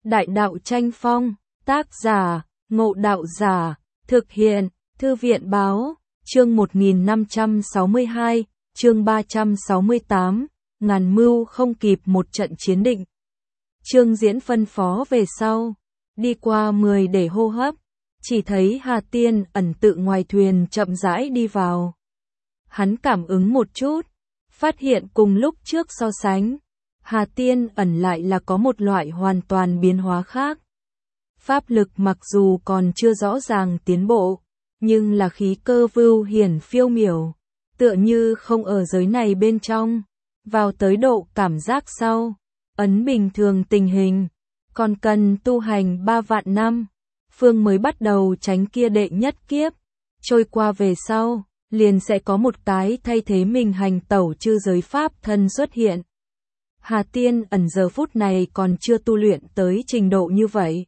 Đại đạo tranh phong, tác giả, Ngộ Đạo Giả, thực hiện, Thư viện báo, chương 1562, chương 368, ngàn mưu không kịp một trận chiến định. Trương Diễn phân phó về sau, đi qua 10 để hô hấp, chỉ thấy Hà Tiên ẩn tự ngoài thuyền chậm rãi đi vào. Hắn cảm ứng một chút, phát hiện cùng lúc trước so sánh, Hà Tiên ẩn lại là có một loại hoàn toàn biến hóa khác. Pháp lực mặc dù còn chưa rõ ràng tiến bộ, nhưng là khí cơ vưu hiển phiêu miểu, tựa như không ở giới này bên trong, vào tới độ cảm giác sau, ấn bình thường tình hình, còn cần tu hành 3 vạn năm, Phương mới bắt đầu tránh kia đệ nhất kiếp, trôi qua về sau, liền sẽ có một cái thay thế mình hành tẩu chư giới pháp thân xuất hiện. Hà Tiên ẩn giờ phút này còn chưa tu luyện tới trình độ như vậy,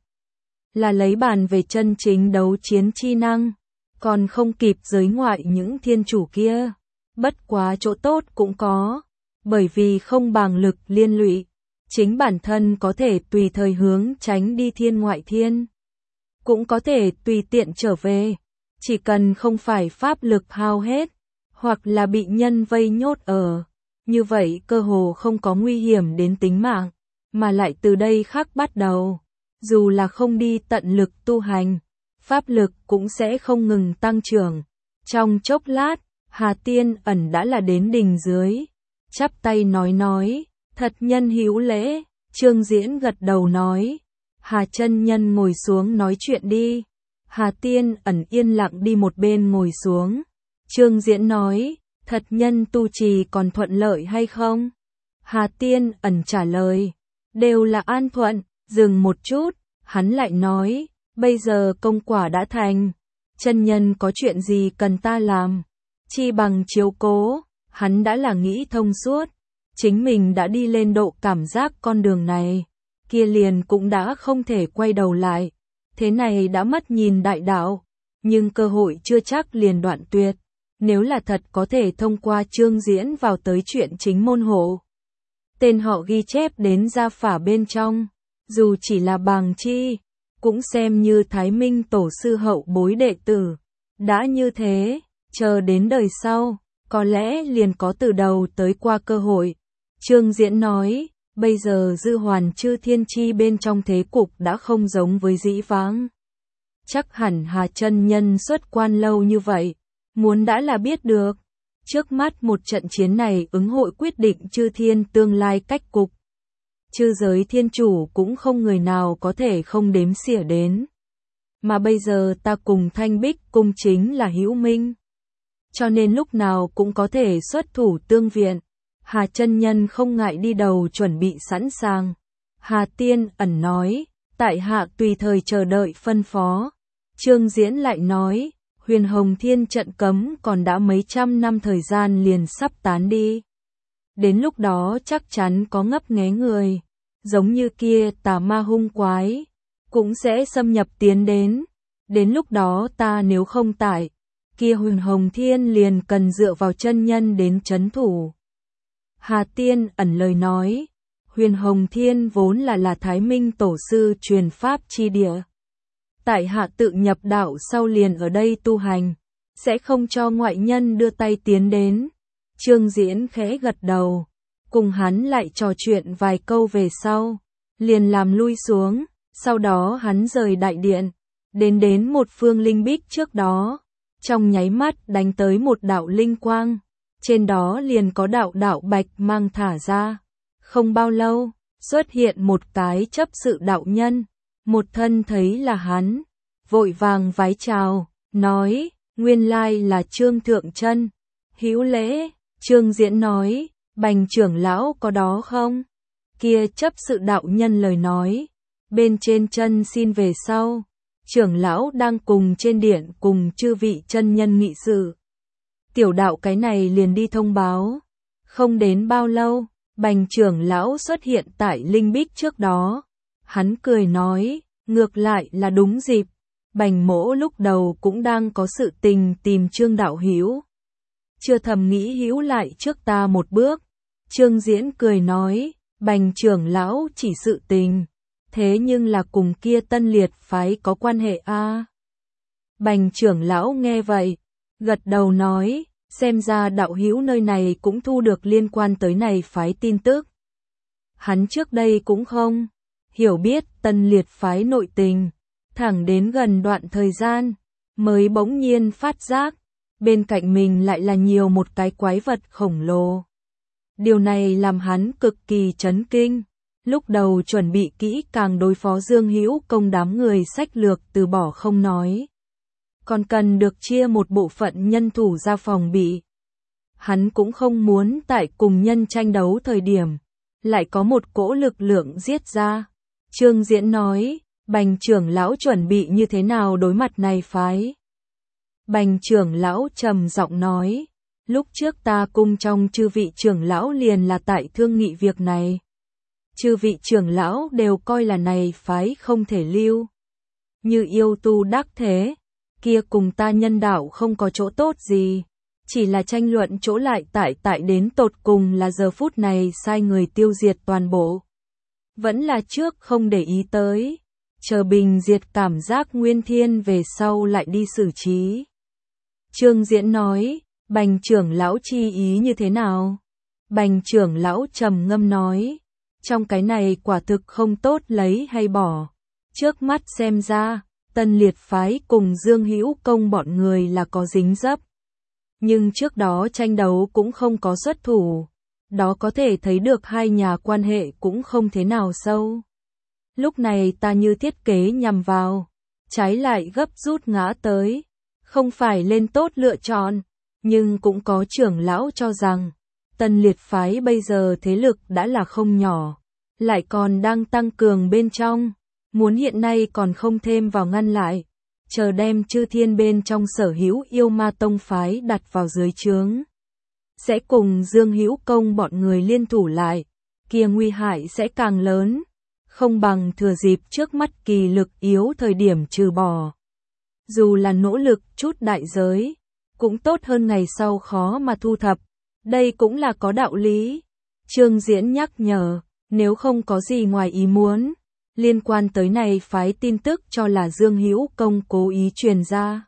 là lấy bàn về chân chính đấu chiến chi năng, còn không kịp giới ngoại những thiên chủ kia, bất quá chỗ tốt cũng có, bởi vì không bàng lực liên lụy, chính bản thân có thể tùy thời hướng tránh đi thiên ngoại thiên, cũng có thể tùy tiện trở về, chỉ cần không phải pháp lực hao hết, hoặc là bị nhân vây nhốt ở, như vậy cơ hồ không có nguy hiểm đến tính mạng, mà lại từ đây khắc bắt đầu, dù là không đi tận lực tu hành, pháp lực cũng sẽ không ngừng tăng trưởng. Trong chốc lát, Hà Tiên ẩn đã là đến đỉnh dưới, chắp tay nói, thật nhân hữu lễ. Trương Diễn gật đầu nói, Hà chân nhân ngồi xuống nói chuyện đi. Hà Tiên ẩn yên lặng đi một bên ngồi xuống. Trương Diễn nói, thật nhân tu trì còn thuận lợi hay không? Hà Tiên ẩn trả lời, đều là an thuận. Dừng một chút, hắn lại nói, bây giờ công quả đã thành, chân nhân có chuyện gì cần ta làm? Chi bằng chiếu cố, hắn đã là nghĩ thông suốt, chính mình đã đi lên độ cảm giác con đường này, kia liền cũng đã không thể quay đầu lại, thế này đã mất nhìn đại đạo, nhưng cơ hội chưa chắc liền đoạn tuyệt, nếu là thật có thể thông qua Trương Diễn vào tới chuyện chính môn hộ. Tên họ ghi chép đến gia phả bên trong, dù chỉ là bàng chi, cũng xem như Thái Minh tổ sư hậu bối đệ tử, đã như thế, chờ đến đời sau, có lẽ liền có từ đầu tới qua cơ hội. Trương Diễn nói, bây giờ dư hoàn chư thiên chi bên trong thế cục đã không giống với dĩ vãng. Chắc hẳn Hà chân nhân xuất quan lâu như vậy, muốn đã là biết được. Trước mắt một trận chiến này ứng hội quyết định chư thiên tương lai cách cục. Chư giới thiên chủ cũng không người nào có thể không đếm xỉa đến. Mà bây giờ ta cùng Thanh Bích cung chính là hữu minh, cho nên lúc nào cũng có thể xuất thủ tương viện. Hà chân nhân không ngại đi đầu chuẩn bị sẵn sàng. Hà Tiên ẩn nói, tại hạ tùy thời chờ đợi phân phó. Trương Diễn lại nói, Huyền Hồng Thiên trận cấm còn đã mấy trăm năm thời gian liền sắp tán đi. Đến lúc đó chắc chắn có ngấp nghé người, giống như kia tà ma hung quái, cũng sẽ xâm nhập tiến đến. Đến lúc đó ta nếu không tại, kia Huyền Hồng Thiên liền cần dựa vào chân nhân đến trấn thủ. Hà Tiên ẩn lời nói, Huyền Hồng Thiên vốn là Thái Minh tổ sư truyền pháp chi địa. Tại hạ tự nhập đạo sau liền ở đây tu hành, sẽ không cho ngoại nhân đưa tay tiến đến. Trương Diễn khẽ gật đầu, cùng hắn lại trò chuyện vài câu về sau, liền làm lui xuống, sau đó hắn rời đại điện, đến một phương linh bích trước đó, trong nháy mắt đánh tới một đạo linh quang, trên đó liền có đạo bạch mang thả ra. Không bao lâu, xuất hiện một cái chấp sự đạo nhân, một thân thấy là hắn, vội vàng vái chào, nói, nguyên lai là Trương Thượng Chân, hữu lễ. Trương Diễn nói, Bành trưởng lão có đó không? Kia chấp sự đạo nhân lời nói, bên trên chân xin về sau, trưởng lão đang cùng trên điện cùng chư vị chân nhân nghị sự. Tiểu đạo cái này liền đi thông báo. Không đến bao lâu, Bành trưởng lão xuất hiện tại linh bích trước đó. Hắn cười nói, ngược lại là đúng dịp. Bành mỗ lúc đầu cũng đang có sự tình tìm Trương đạo hữu, chưa thầm nghĩ hữu lại trước ta một bước. Trương Diễn cười nói, Bành trưởng lão chỉ sự tình, thế nhưng là cùng kia Tân Liệt phái có quan hệ a. Bành trưởng lão nghe vậy, gật đầu nói, xem ra đạo hữu nơi này cũng thu được liên quan tới này phái tin tức. Hắn trước đây cũng không hiểu biết Tân Liệt phái nội tình, thẳng đến gần đoạn thời gian, mới bỗng nhiên phát giác, bên cạnh mình lại là nhiều một cái quái vật khổng lồ. Điều này làm hắn cực kỳ chấn kinh, lúc đầu chuẩn bị kỹ càng đối phó Dương Hữu Công đám người sách lược từ bỏ không nói. Còn cần được chia một bộ phận nhân thủ ra phòng bị. Hắn cũng không muốn tại cùng nhân tranh đấu thời điểm, lại có một cỗ lực lượng giết ra. Trương Diễn nói, Bành trưởng lão chuẩn bị như thế nào đối mặt này phái? Bành trưởng lão trầm giọng nói, lúc trước ta cung trong chư vị trưởng lão liền là tại thương nghị việc này. Chư vị trưởng lão đều coi là này phái không thể lưu. Như yêu tu đắc thế, kia cùng ta nhân đạo không có chỗ tốt gì. Chỉ là tranh luận chỗ lại tại đến tột cùng là giờ phút này sai người tiêu diệt toàn bộ. Vẫn là trước không để ý tới, chờ bình diệt cảm giác nguyên thiên về sau lại đi xử trí. Trương Diễn nói, Bành trưởng lão chi ý như thế nào? Bành trưởng lão trầm ngâm nói, trong cái này quả thực không tốt lấy hay bỏ. Trước mắt xem ra, Tân Liệt phái cùng Dương Hữu Công bọn người là có dính dấp. Nhưng trước đó tranh đấu cũng không có xuất thủ. Đó có thể thấy được hai nhà quan hệ cũng không thế nào sâu. Lúc này ta như thiết kế nhằm vào, trái lại gấp rút ngã tới. Không phải lên tốt lựa chọn, nhưng cũng có trưởng lão cho rằng, Tân Liệt phái bây giờ thế lực đã là không nhỏ, lại còn đang tăng cường bên trong, muốn hiện nay còn không thêm vào ngăn lại, chờ đem chư thiên bên trong sở hữu yêu ma tông phái đặt vào dưới trướng. Sẽ cùng Dương Hữu Công bọn người liên thủ lại, kia nguy hại sẽ càng lớn, không bằng thừa dịp trước mắt kỳ lực yếu thời điểm trừ bỏ. Dù là nỗ lực chút đại giới, cũng tốt hơn ngày sau khó mà thu thập, đây cũng là có đạo lý. Trương Diễn nhắc nhở, nếu không có gì ngoài ý muốn, liên quan tới này phái tin tức cho là Dương Hữu Công cố ý truyền ra.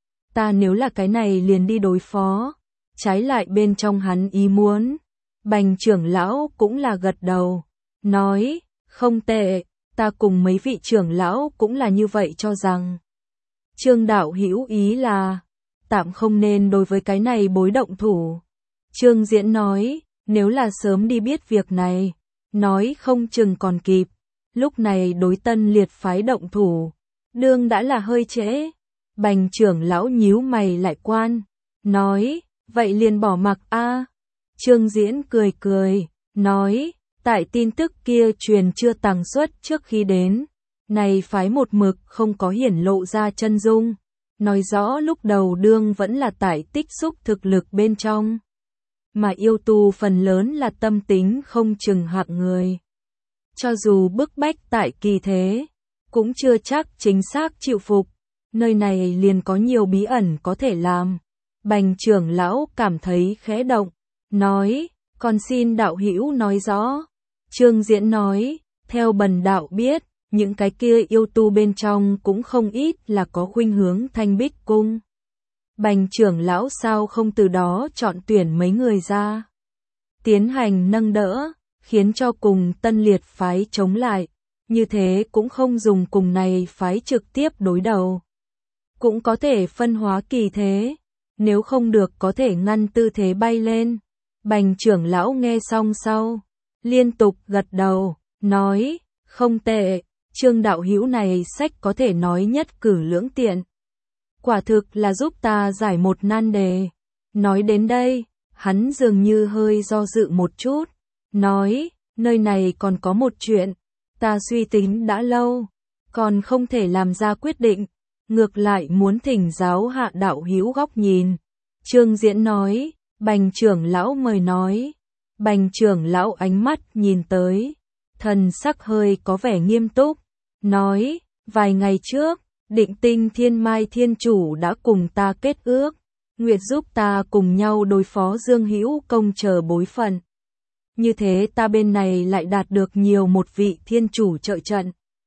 Ta nếu là cái này liền đi đối phó, trái lại bên trong hắn ý muốn. Bành trưởng lão cũng là gật đầu, nói, không tệ, ta cùng mấy vị trưởng lão cũng là như vậy cho rằng. Trương đạo hữu ý là, tạm không nên đối với cái này bối động thủ. Trương Diễn nói, nếu là sớm đi biết việc này, nói không chừng còn kịp, lúc này đối Tân Liệt phái động thủ, đương đã là hơi trễ. Bành trưởng lão nhíu mày lại quan, nói, vậy liền bỏ mặc a. Trương Diễn cười cười, nói, tại tin tức kia truyền chưa tàng xuất trước khi đến, này phái một mực không có hiển lộ ra chân dung, nói rõ lúc đầu đương vẫn là tại tích xúc thực lực bên trong. Mà yêu tu phần lớn là tâm tính không chừng hạng người. Cho dù bức bách tại kỳ thế, cũng chưa chắc chính xác chịu phục, nơi này liền có nhiều bí ẩn có thể làm. Bành trưởng lão cảm thấy khẽ động, nói, còn xin đạo hữu nói rõ. Trương Diễn nói, theo bần đạo biết, những cái kia yêu tu bên trong cũng không ít là có khuynh hướng Thanh Bích Cung. Bành trưởng lão sao không từ đó chọn tuyển mấy người ra, tiến hành nâng đỡ, khiến cho cùng Tân Liệt phái chống lại, như thế cũng không dùng cùng này phái trực tiếp đối đầu. Cũng có thể phân hóa kỳ thế, nếu không được có thể ngăn tư thế bay lên. Bành trưởng lão nghe xong sau, liên tục gật đầu, nói, không tệ, Trương đạo hữu này sách có thể nói nhất cử lưỡng tiện. Quả thực là giúp ta giải một nan đề. Nói đến đây, hắn dường như hơi do dự một chút, nói, nơi này còn có một chuyện, ta suy tính đã lâu, còn không thể làm ra quyết định, ngược lại muốn thỉnh giáo hạ đạo hữu góc nhìn. Trương Diễn nói, Bành trưởng lão mời nói. Bành trưởng lão ánh mắt nhìn tới, thần sắc hơi có vẻ nghiêm túc, nói, vài ngày trước, Định Tinh Thiên Mai Thiên Chủ đã cùng ta kết ước, nguyện giúp ta cùng nhau đối phó Dương Hữu Công chờ bối phận. Như thế ta bên này lại đạt được nhiều một vị thiên chủ trợ trận,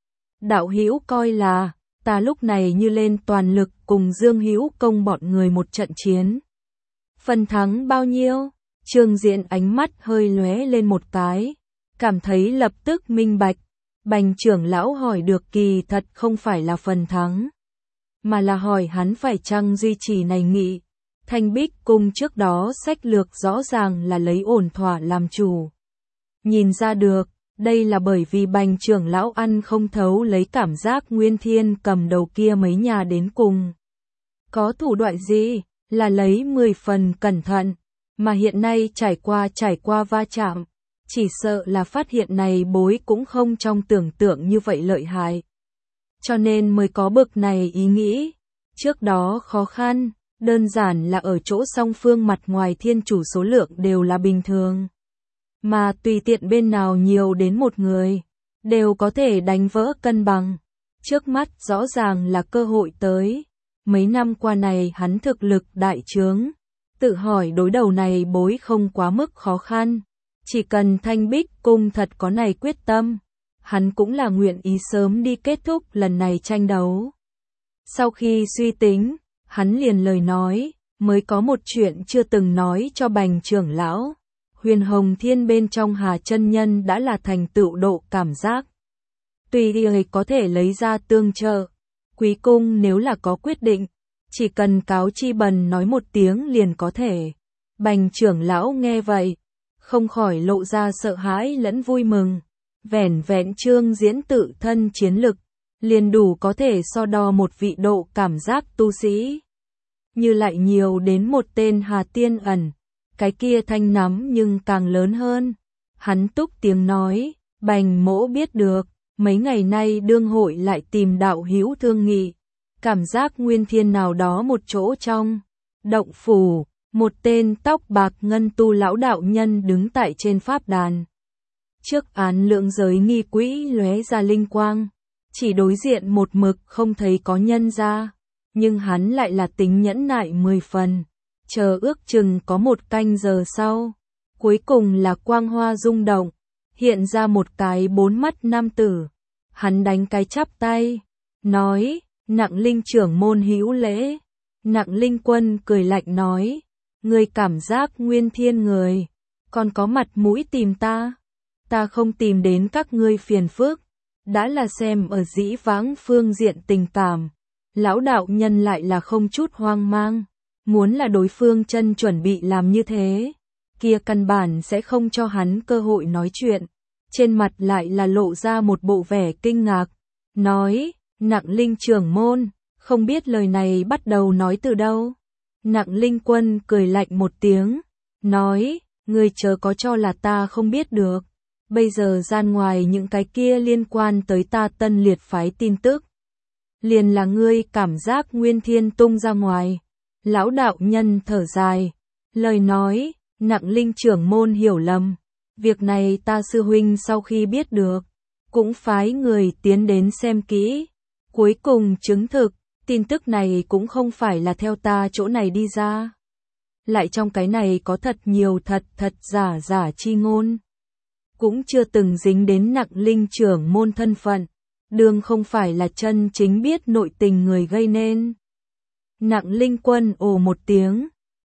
đạo hữu coi là, ta lúc này như lên toàn lực cùng Dương Hữu Công bọn người một trận chiến. Phần thắng bao nhiêu? Trương Diễn ánh mắt hơi lóe lên một cái, cảm thấy lập tức minh bạch. Bành trưởng lão hỏi được kỳ thật không phải là phần thắng, mà là hỏi hắn phải chăng duy trì này nghị. Thanh Bích Cung trước đó sách lược rõ ràng là lấy ổn thỏa làm chủ. Nhìn ra được, đây là bởi vì Bành trưởng lão ăn không thấu lấy cảm giác Nguyên Thiên cầm đầu kia mấy nhà đến cùng. Có thủ đoạn gì, là lấy 10 phần cẩn thận, mà hiện nay trải qua va chạm, chỉ sợ là phát hiện này bối cũng không trong tưởng tượng như vậy lợi hại. Cho nên mới có bực này ý nghĩ. Trước đó khó khăn, đơn giản là ở chỗ song phương mặt ngoài thiên chủ số lượng đều là bình thường. Mà tùy tiện bên nào nhiều đến một người, đều có thể đánh vỡ cân bằng. Trước mắt rõ ràng là cơ hội tới. Mấy năm qua này hắn thực lực đại trướng. Tự hỏi đối đầu này bối không quá mức khó khăn. Chỉ cần Thanh Bích Cung thật có này quyết tâm, hắn cũng là nguyện ý sớm đi kết thúc lần này tranh đấu. Sau khi suy tính, hắn liền lời nói, mới có một chuyện chưa từng nói cho Bành trưởng lão. Huyền Hồng Thiên bên trong Hà chân nhân đã là thành tựu độ cảm giác. Tùy ý có thể lấy ra tương trợ. Quý cung nếu là có quyết định, chỉ cần cáo chi bần nói một tiếng liền có thể. Bành trưởng lão nghe vậy, không khỏi lộ ra sợ hãi lẫn vui mừng. Vẻn vẹn Trương Diễn tự thân chiến lực, liền đủ có thể so đo một vị độ cảm giác tu sĩ. Như lại nhiều đến một tên Hà Tiên Ẩn, cái kia thanh nắm nhưng càng lớn hơn. Hắn túc tiếng nói, Bành mỗ biết được, mấy ngày nay đương hội lại tìm đạo hữu thương nghị. Cảm giác Nguyên Thiên nào đó một chỗ trong động phủ, một tên tóc bạc ngân tu lão đạo nhân đứng tại trên pháp đàn. Trước án lượng giới nghi quỹ lóe ra linh quang, chỉ đối diện một mực không thấy có nhân ra, nhưng hắn lại là tính nhẫn nại 10 phần, chờ ước chừng có một canh giờ sau, cuối cùng là quang hoa rung động, hiện ra một cái 4 mắt nam tử, hắn đánh cái chắp tay, nói, Nặng Linh trưởng môn hữu lễ. Nặng Linh Quân cười lạnh nói, người cảm giác Nguyên Thiên người, còn có mặt mũi tìm ta không tìm đến các ngươi phiền phức, đã là xem ở dĩ vãng phương diện tình cảm. Lão đạo nhân lại là không chút hoang mang, muốn là đối phương chân chuẩn bị làm như thế, kia căn bản sẽ không cho hắn cơ hội nói chuyện, trên mặt lại là lộ ra một bộ vẻ kinh ngạc, nói, Nặng Linh trưởng môn, không biết lời này bắt đầu nói từ đâu. Nặng Linh Quân cười lạnh một tiếng, nói, ngươi chớ có cho là ta không biết được. Bây giờ gian ngoài những cái kia liên quan tới ta Tân Liệt phái tin tức, liền là ngươi cảm giác Nguyên Thiên tung ra ngoài. Lão đạo nhân thở dài, lời nói, Nặng Linh trưởng môn hiểu lầm. Việc này ta sư huynh sau khi biết được, cũng phái người tiến đến xem kỹ. Cuối cùng chứng thực, tin tức này cũng không phải là theo ta chỗ này đi ra. Lại trong cái này có thật nhiều thật giả chi ngôn. Cũng chưa từng dính đến Nặng Linh trưởng môn thân phận, đương không phải là chân chính biết nội tình người gây nên. Nặng Linh Quân ồ một tiếng,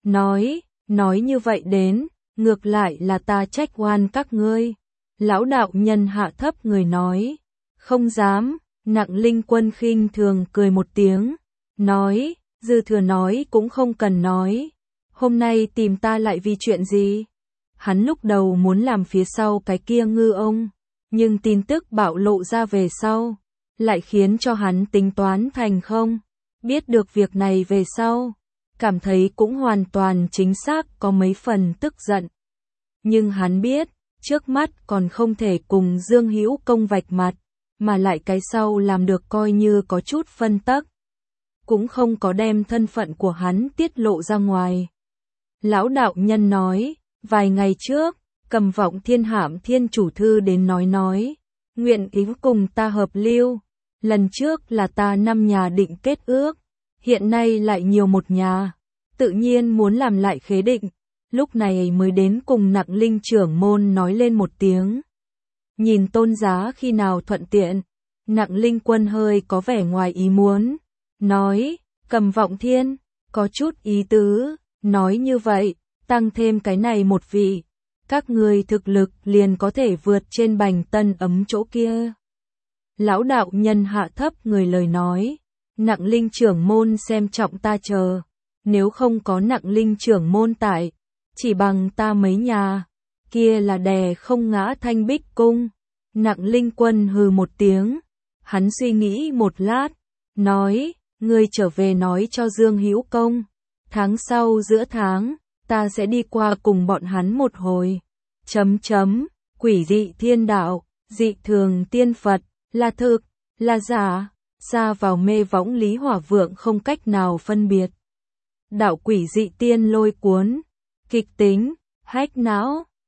nói như vậy đến, ngược lại là ta trách oan các ngươi. Lão đạo nhân hạ thấp người nói, không dám. Nặng Linh Quân khinh thường cười một tiếng, nói, dư thừa nói cũng không cần nói. Hôm nay tìm ta lại vì chuyện gì? Hắn lúc đầu muốn làm phía sau cái kia ngư ông, nhưng tin tức bạo lộ ra về sau, lại khiến cho hắn tính toán thành không. Biết được việc này về sau, cảm thấy cũng hoàn toàn chính xác có mấy phần tức giận. Nhưng hắn biết, trước mắt còn không thể cùng Dương Hữu Công vạch mặt, mà lại cái sau làm được coi như có chút phân tắc, cũng không có đem thân phận của hắn tiết lộ ra ngoài. Lão đạo nhân nói, vài ngày trước, Cầm Vọng Thiên Hạm Thiên chủ thư đến nói, nguyện ý cùng ta hợp lưu. Lần trước là ta 5 nhà định kết ước, hiện nay lại nhiều một nhà, tự nhiên muốn làm lại khế định, lúc này mới đến cùng Nặng Linh trưởng môn nói lên một tiếng. Nhìn tôn giá khi nào thuận tiện, Nặng Linh Quân hơi có vẻ ngoài ý muốn, nói, Cầm Vọng Thiên, có chút ý tứ, nói như vậy, tăng thêm cái này một vị, các ngươi thực lực liền có thể vượt trên Bành Tân Ấm chỗ kia. Lão đạo nhân hạ thấp người lời nói, Nặng Linh trưởng môn xem trọng ta chờ, nếu không có Nặng Linh trưởng môn tại, chỉ bằng ta mấy nhà, kia là đè không ngã Thanh Bích Cung. Nặng Linh Quân hừ một tiếng, hắn suy nghĩ một lát, nói, ngươi trở về nói cho Dương Hữu Công, tháng sau giữa tháng, ta sẽ đi qua cùng bọn hắn một hồi. Quỷ dị thiên đạo, dị thường tiên Phật, là thực, là giả, xa vào mê võng Lý Hỏa Vượng không cách nào phân biệt. Đạo quỷ dị tiên lôi cuốn, kịch tính, hách não.